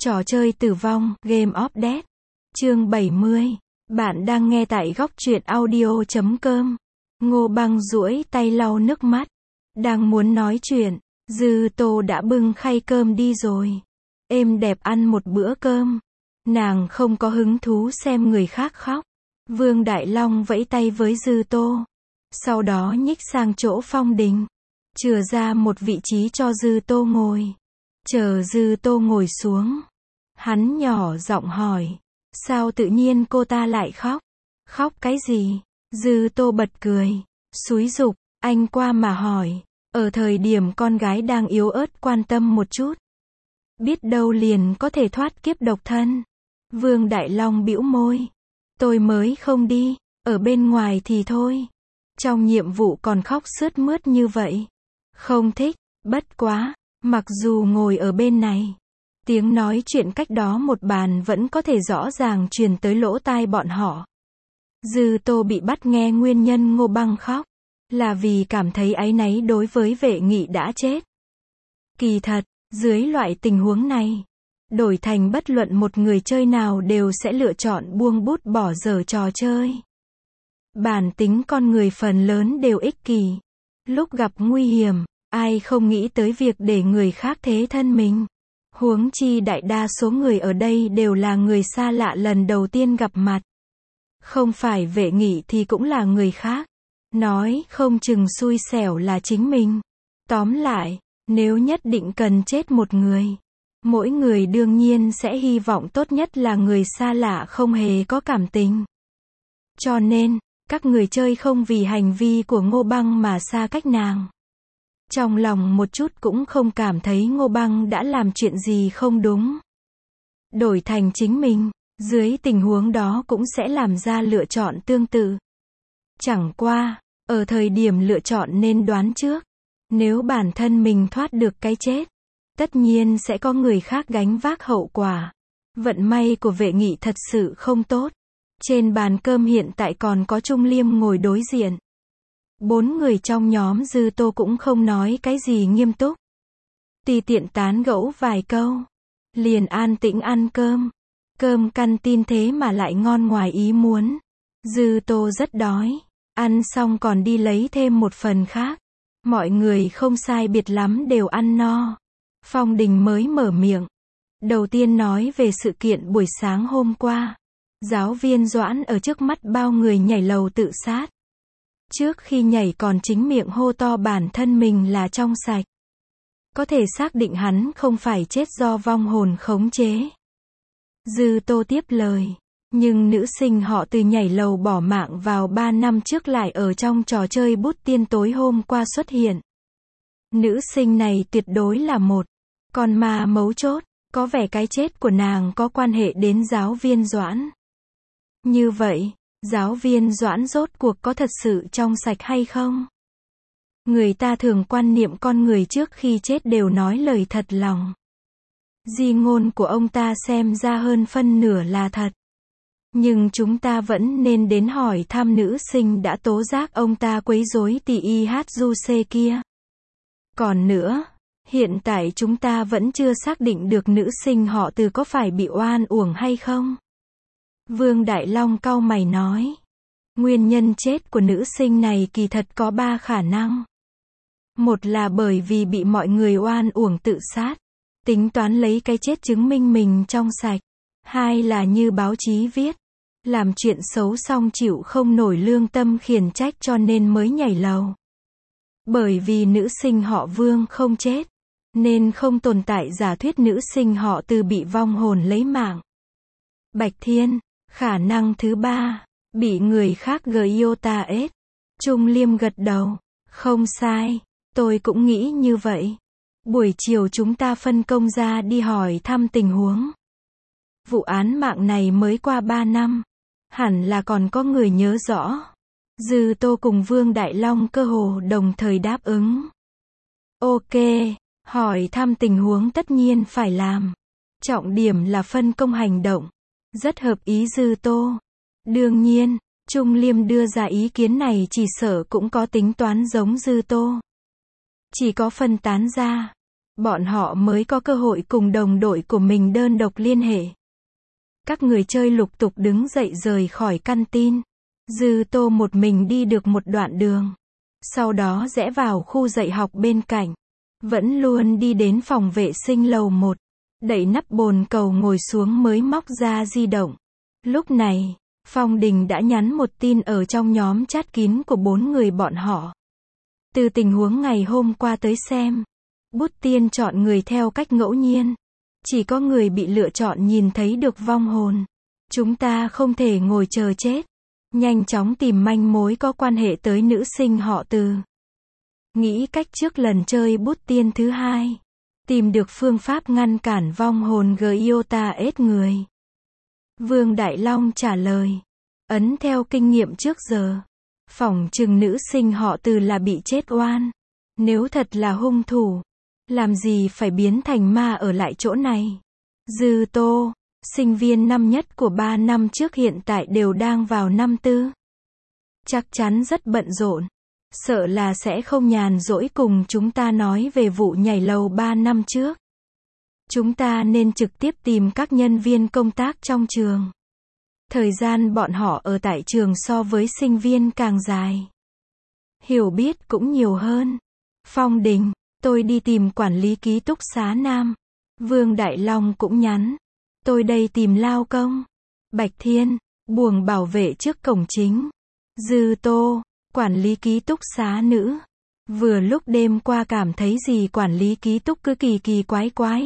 Trò chơi tử vong, Game of Death. Chương 70. Bạn đang nghe tại góc truyện audio.com. Ngô Băng duỗi tay lau nước mắt. Đang muốn nói chuyện, Dư Tô đã bưng khay cơm đi rồi. Êm đẹp ăn một bữa cơm. Nàng không có hứng thú xem người khác khóc. Vương Đại Long vẫy tay với Dư Tô. Sau đó nhích sang chỗ Phong Đình. Chừa ra một vị trí cho Dư Tô ngồi. Chờ Dư Tô ngồi xuống. Hắn nhỏ giọng hỏi. Sao tự nhiên cô ta lại khóc? Khóc cái gì? Dư Tô bật cười. Xúi giục, anh qua mà hỏi. Ở thời điểm con gái đang yếu ớt quan tâm một chút. Biết đâu liền có thể thoát kiếp độc thân. Vương Đại Long bĩu môi. Tôi mới không đi, ở bên ngoài thì thôi. Trong nhiệm vụ còn khóc sướt mướt như vậy. Không thích, bất quá, mặc dù ngồi ở bên này. Tiếng nói chuyện cách đó một bàn vẫn có thể rõ ràng truyền tới lỗ tai bọn họ. Dư Tô bị bắt nghe nguyên nhân Ngô Băng khóc. Là vì cảm thấy áy náy đối với Vệ Nghị đã chết. Kỳ thật, dưới loại tình huống này, đổi thành bất luận một người chơi nào đều sẽ lựa chọn buông bút bỏ dở trò chơi. Bản tính con người phần lớn đều ích kỷ. Lúc gặp nguy hiểm, ai không nghĩ tới việc để người khác thế thân mình. Huống chi đại đa số người ở đây đều là người xa lạ lần đầu tiên gặp mặt. Không phải Vệ Nghị thì cũng là người khác. Nói không chừng xui xẻo là chính mình. Tóm lại, nếu nhất định cần chết một người, mỗi người đương nhiên sẽ hy vọng tốt nhất là người xa lạ không hề có cảm tình. Cho nên, các người chơi không vì hành vi của Ngô Băng mà xa cách nàng. Trong lòng một chút cũng không cảm thấy Ngô Băng đã làm chuyện gì không đúng. Đổi thành chính mình, dưới tình huống đó cũng sẽ làm ra lựa chọn tương tự. Chẳng qua, ở thời điểm lựa chọn nên đoán trước. Nếu bản thân mình thoát được cái chết, tất nhiên sẽ có người khác gánh vác hậu quả. Vận may của Vệ Nghị thật sự không tốt. Trên bàn cơm hiện tại còn có Trung Liêm ngồi đối diện. 4 người trong nhóm Dư Tô cũng không nói cái gì nghiêm túc. Tùy tiện tán gẫu vài câu. Liền an tĩnh ăn cơm. Cơm canteen thế mà lại ngon ngoài ý muốn. Dư Tô rất đói. Ăn xong còn đi lấy thêm một phần khác. Mọi người không sai biệt lắm đều ăn no. Phong Đình mới mở miệng. Đầu tiên nói về sự kiện buổi sáng hôm qua. Giáo viên Doãn ở trước mắt bao người nhảy lầu tự sát. Trước khi nhảy còn chính miệng hô to bản thân mình là trong sạch. Có thể xác định hắn không phải chết do vong hồn khống chế. Dư Tô tiếp lời. Nhưng nữ sinh họ Từ nhảy lầu bỏ mạng vào 3 năm trước lại ở trong trò chơi bút tiên tối hôm qua xuất hiện. Nữ sinh này tuyệt đối là một con ma mấu chốt. Có vẻ cái chết của nàng có quan hệ đến giáo viên Doãn. Như vậy, giáo viên Doãn rốt cuộc có thật sự trong sạch hay không? Người ta thường quan niệm con người trước khi chết đều nói lời thật lòng. Di ngôn của ông ta xem ra hơn phân nửa là thật. Nhưng chúng ta vẫn nên đến hỏi thăm nữ sinh đã tố giác ông ta quấy rối tỷ IHJC kia. Còn nữa, hiện tại chúng ta vẫn chưa xác định được nữ sinh họ Từ có phải bị oan uổng hay không. Vương Đại Long cau mày nói. Nguyên nhân chết của nữ sinh này kỳ thật có 3 khả năng. Một là bởi vì bị mọi người oan uổng tự sát. Tính toán lấy cái chết chứng minh mình trong sạch. 2 là như báo chí viết. Làm chuyện xấu xong chịu không nổi lương tâm khiển trách cho nên mới nhảy lầu. Bởi vì nữ sinh họ Vương không chết. Nên không tồn tại giả thuyết nữ sinh họ Từ bị vong hồn lấy mạng. Bạch Thiên, khả năng thứ 3, bị người khác Giota ết. Trung Liêm gật đầu. Không sai, tôi cũng nghĩ như vậy. Buổi chiều chúng ta phân công ra đi hỏi thăm tình huống. Vụ án mạng này mới qua 3 năm. Hẳn là còn có người nhớ rõ. Dư Tô cùng Vương Đại Long cơ hồ đồng thời đáp ứng. Ok, hỏi thăm tình huống tất nhiên phải làm. Trọng điểm là phân công hành động. Rất hợp ý Dư Tô. Đương nhiên, Trung Liêm đưa ra ý kiến này chỉ sợ cũng có tính toán giống Dư Tô. Chỉ có phân tán ra. bọn họ mới có cơ hội cùng đồng đội của mình đơn độc liên hệ. Các người chơi lục tục đứng dậy rời khỏi căn tin. Dư Tô một mình đi được một đoạn đường. Sau đó rẽ vào khu dạy học bên cạnh. Vẫn luôn đi đến phòng vệ sinh lầu 1. Đẩy nắp bồn cầu ngồi xuống mới móc ra di động. Lúc này, Phong Đình đã nhắn một tin ở trong nhóm chat kín của 4 người bọn họ. Từ tình huống ngày hôm qua tới xem, Bút Tiên chọn người theo cách ngẫu nhiên. Chỉ có người bị lựa chọn nhìn thấy được vong hồn. Chúng ta không thể ngồi chờ chết. Nhanh chóng tìm manh mối có quan hệ tới nữ sinh họ Từ. Nghĩ cách trước lần chơi Bút Tiên thứ 2. Tìm được phương pháp ngăn cản vong hồn Giota ết người. Vương Đại Long trả lời. Ấn theo kinh nghiệm trước giờ. Phỏng chừng nữ sinh họ Từ là bị chết oan. Nếu thật là hung thủ, làm gì phải biến thành ma ở lại chỗ này. Dư Tô, sinh viên năm nhất của 3 năm trước hiện tại đều đang vào năm tư. Chắc chắn rất bận rộn. Sợ là sẽ không nhàn rỗi cùng chúng ta nói về vụ nhảy lầu 3 năm trước. Chúng ta nên trực tiếp tìm các nhân viên công tác trong trường. Thời gian bọn họ ở tại trường so với sinh viên càng dài. Hiểu biết cũng nhiều hơn. Phong Đình, tôi đi tìm quản lý ký túc xá Nam. Vương Đại Long cũng nhắn. Tôi đây tìm lao công. Bạch Thiên, buồng bảo vệ trước cổng chính. Dư Tô, quản lý ký túc xá nữ. Vừa lúc đêm qua cảm thấy gì quản lý ký túc cứ kỳ kỳ quái quái.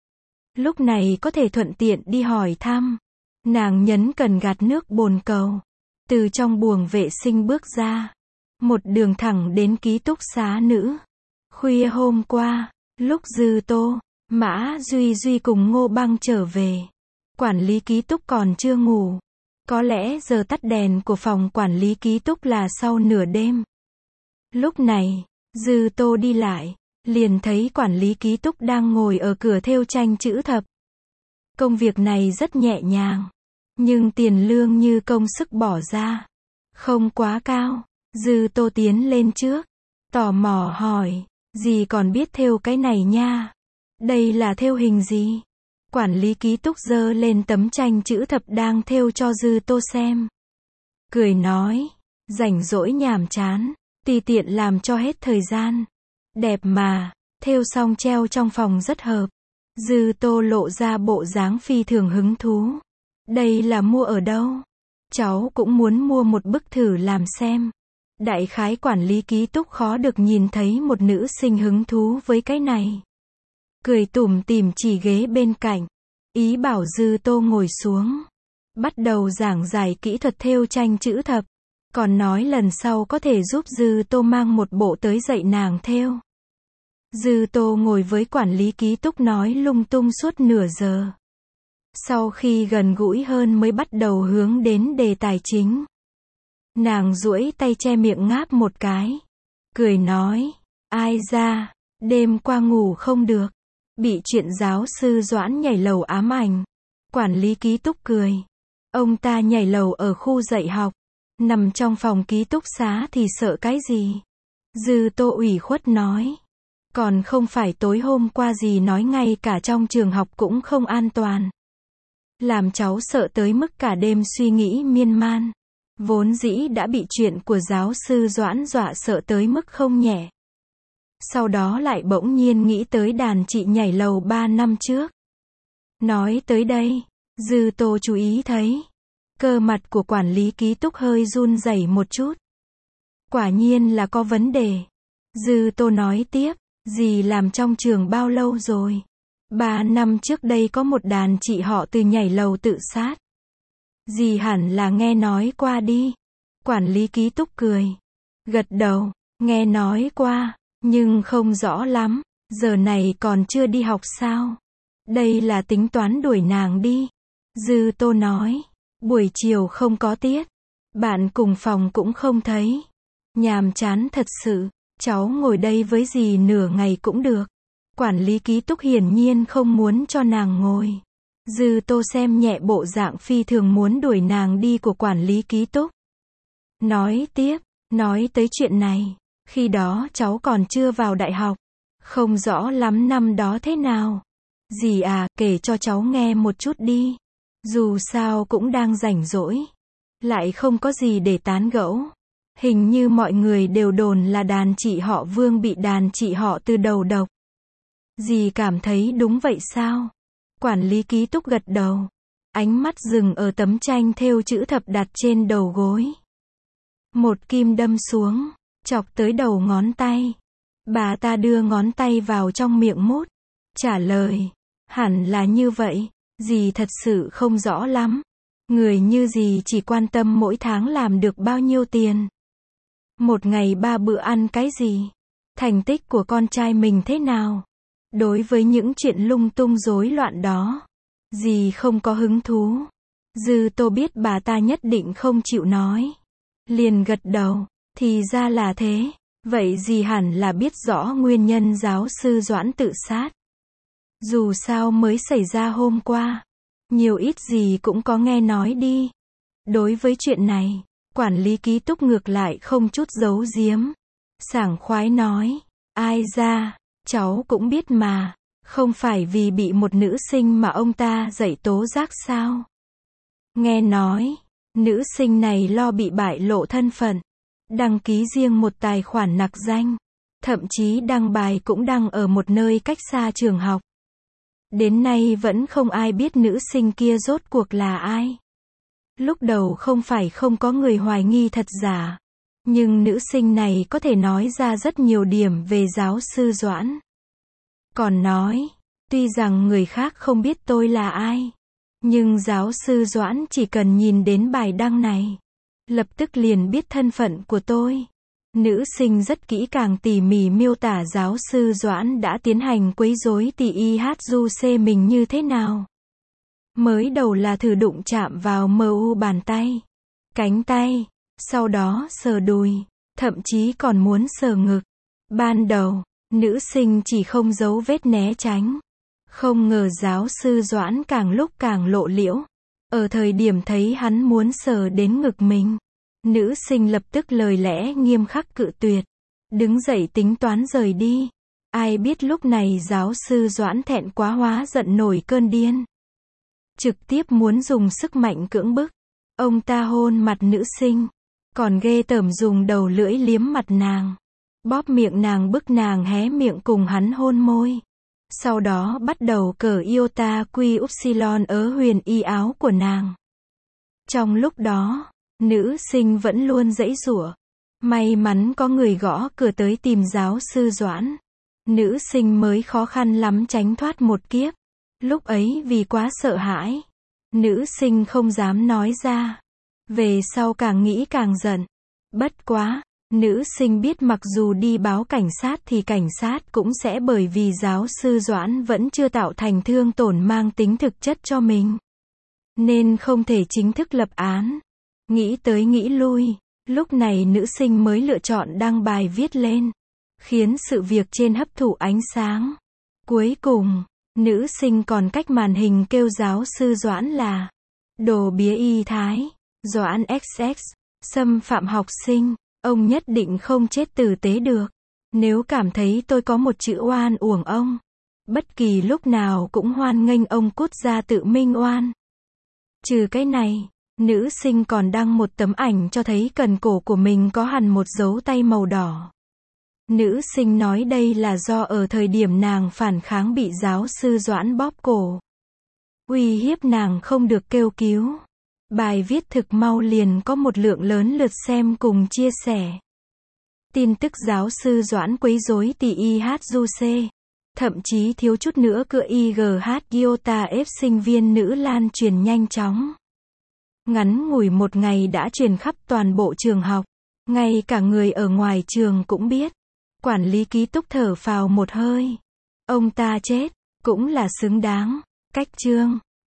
Lúc này có thể thuận tiện đi hỏi thăm. Nàng nhấn cần gạt nước bồn cầu. Từ trong buồng vệ sinh bước ra. Một đường thẳng đến ký túc xá nữ. Khuya hôm qua, lúc Dư Tô, Mã Duy Duy cùng Ngô Băng trở về. Quản lý ký túc còn chưa ngủ. Có lẽ giờ tắt đèn của phòng quản lý ký túc là sau nửa đêm. Lúc này, Dư Tô đi lại, liền thấy quản lý ký túc đang ngồi ở cửa thêu tranh chữ thập. Công việc này rất nhẹ nhàng, nhưng tiền lương như công sức bỏ ra, không quá cao. Dư Tô tiến lên trước, tò mò hỏi, dì còn biết thêu cái này nha. Đây là thêu hình gì? Quản lý ký túc giơ lên tấm tranh chữ thập đang thêu cho Dư Tô xem. Cười nói, rảnh rỗi nhàm chán, tùy tiện làm cho hết thời gian. Đẹp mà, thêu xong treo trong phòng rất hợp. Dư Tô lộ ra bộ dáng phi thường hứng thú. Đây là mua ở đâu? Cháu cũng muốn mua một bức thử làm xem. Đại khái quản lý ký túc khó được nhìn thấy một nữ sinh hứng thú với cái này. Cười tủm tỉm chỉ ghế bên cạnh. Ý bảo Dư Tô ngồi xuống. Bắt đầu giảng giải kỹ thuật thêu tranh chữ thập. Còn nói lần sau có thể giúp Dư Tô mang một bộ tới dạy nàng thêu. Dư Tô ngồi với quản lý ký túc nói lung tung suốt nửa giờ. Sau khi gần gũi hơn mới bắt đầu hướng đến đề tài chính. Nàng duỗi tay che miệng ngáp một cái. Cười nói, ai ra, đêm qua ngủ không được. Bị chuyện giáo sư Doãn nhảy lầu ám ảnh. Quản lý ký túc cười. Ông ta nhảy lầu ở khu dạy học. Nằm trong phòng ký túc xá thì sợ cái gì? Dư Tô ủy khuất nói. Còn không phải tối hôm qua gì nói ngay cả trong trường học cũng không an toàn. Làm cháu sợ tới mức cả đêm suy nghĩ miên man. Vốn dĩ đã bị chuyện của giáo sư Doãn dọa sợ tới mức không nhẹ. Sau đó lại bỗng nhiên nghĩ tới đàn chị nhảy lầu 3 năm trước. Nói tới đây, Dư Tô chú ý thấy. Cơ mặt của quản lý ký túc hơi run rẩy một chút. Quả nhiên là có vấn đề. Dư Tô nói tiếp, dì làm trong trường bao lâu rồi? 3 năm trước đây có một đàn chị họ Từ nhảy lầu tự sát. Dì hẳn là nghe nói qua đi. Quản lý ký túc cười. Gật đầu, nghe nói qua, nhưng không rõ lắm. Giờ này còn chưa đi học sao? Đây là tính toán đuổi nàng đi. Dư Tô nói. Buổi chiều không có tiết. Bạn cùng phòng cũng không thấy. Nhàm chán thật sự. Cháu ngồi đây với dì nửa ngày cũng được. Quản lý ký túc hiển nhiên không muốn cho nàng ngồi. Dư Tô xem nhẹ bộ dạng phi thường muốn đuổi nàng đi của quản lý ký túc. Nói tiếp, nói tới chuyện này. Khi đó cháu còn chưa vào đại học. Không rõ lắm năm đó thế nào. Dì à, kể cho cháu nghe một chút đi. Dù sao cũng đang rảnh rỗi. Lại không có gì để tán gẫu. Hình như mọi người đều đồn là đàn chị họ Vương bị đàn chị họ Từ đầu độc. Dì cảm thấy đúng vậy sao? Quản lý ký túc gật đầu. Ánh mắt dừng ở tấm tranh thêu chữ thập đặt trên đầu gối. Một kim đâm xuống, chọc tới đầu ngón tay. Bà ta đưa ngón tay vào trong miệng mút. Trả lời, hẳn là như vậy, dì thật sự không rõ lắm. Người như dì chỉ quan tâm mỗi tháng làm được bao nhiêu tiền. Một ngày 3 bữa ăn cái gì? Thành tích của con trai mình thế nào? Đối với những chuyện lung tung rối loạn đó, dì không có hứng thú. Dư Tô biết bà ta nhất định không chịu nói. Liền gật đầu, thì ra là thế. Vậy dì hẳn là biết rõ nguyên nhân giáo sư Doãn tự sát. Dù sao mới xảy ra hôm qua. Nhiều ít gì cũng có nghe nói đi. Đối với chuyện này, quản lý ký túc ngược lại không chút giấu giếm. Sảng khoái nói, ai ra, cháu cũng biết mà. Không phải vì bị một nữ sinh mà ông ta dạy tố giác sao? Nghe nói, nữ sinh này lo bị bại lộ thân phận. Đăng ký riêng một tài khoản nặc danh. Thậm chí đăng bài cũng đăng ở một nơi cách xa trường học. Đến nay vẫn không ai biết nữ sinh kia rốt cuộc là ai. Lúc đầu không phải không có người hoài nghi thật giả. Nhưng nữ sinh này có thể nói ra rất nhiều điểm về giáo sư Doãn. Còn nói, tuy rằng người khác không biết tôi là ai. Nhưng giáo sư Doãn chỉ cần nhìn đến bài đăng này. Lập tức liền biết thân phận của tôi. Nữ sinh rất kỹ càng tỉ mỉ miêu tả giáo sư Doãn đã tiến hành quấy rối TIHJC mình như thế nào. Mới đầu là thử đụng chạm vào MU bàn tay, cánh tay, sau đó sờ đùi, thậm chí còn muốn sờ ngực. Ban đầu, nữ sinh chỉ không giấu vết né tránh. Không ngờ giáo sư Doãn càng lúc càng lộ liễu. Ở thời điểm thấy hắn muốn sờ đến ngực mình, nữ sinh lập tức lời lẽ nghiêm khắc cự tuyệt. Đứng dậy tính toán rời đi. Ai biết lúc này giáo sư Doãn thẹn quá hóa giận nổi cơn điên. Trực tiếp muốn dùng sức mạnh cưỡng bức. Ông ta hôn mặt nữ sinh. Còn ghê tởm dùng đầu lưỡi liếm mặt nàng. Bóp miệng nàng bức nàng hé miệng cùng hắn hôn môi. Sau đó bắt đầu cởi iota quy upsilon ớ huyền y áo của nàng. Trong lúc đó, nữ sinh vẫn luôn giãy giụa. May mắn có người gõ cửa tới tìm giáo sư Doãn. Nữ sinh mới khó khăn lắm tránh thoát một kiếp. Lúc ấy vì quá sợ hãi, nữ sinh không dám nói ra. Về sau càng nghĩ càng giận. Bất quá, nữ sinh biết mặc dù đi báo cảnh sát thì cảnh sát cũng sẽ bởi vì giáo sư Doãn vẫn chưa tạo thành thương tổn mang tính thực chất cho mình. Nên không thể chính thức lập án. Nghĩ tới nghĩ lui, lúc này nữ sinh mới lựa chọn đăng bài viết lên. Khiến sự việc trên hấp thụ ánh sáng. Cuối cùng, nữ sinh còn cách màn hình kêu giáo sư Doãn là đồ bía y thái, Doãn XX, xâm phạm học sinh, ông nhất định không chết tử tế được. Nếu cảm thấy tôi có một chữ oan uổng ông, bất kỳ lúc nào cũng hoan nghênh ông cút ra tự minh oan. Trừ cái này, nữ sinh còn đăng một tấm ảnh cho thấy cần cổ của mình có hằn một dấu tay màu đỏ. Nữ sinh nói đây là do ở thời điểm nàng phản kháng bị giáo sư Doãn bóp cổ. Uy hiếp nàng không được kêu cứu. Bài viết thực mau liền có một lượng lớn lượt xem cùng chia sẻ. Tin tức giáo sư Doãn quấy rối TIHJC. Thậm chí thiếu chút nữa cựa IGH iota F sinh viên nữ lan truyền nhanh chóng. Ngắn ngủi một ngày đã truyền khắp toàn bộ trường học. Ngay cả người ở ngoài trường cũng biết. Quản lý ký túc thở phào một hơi. Ông ta chết, cũng là xứng đáng. Cách chương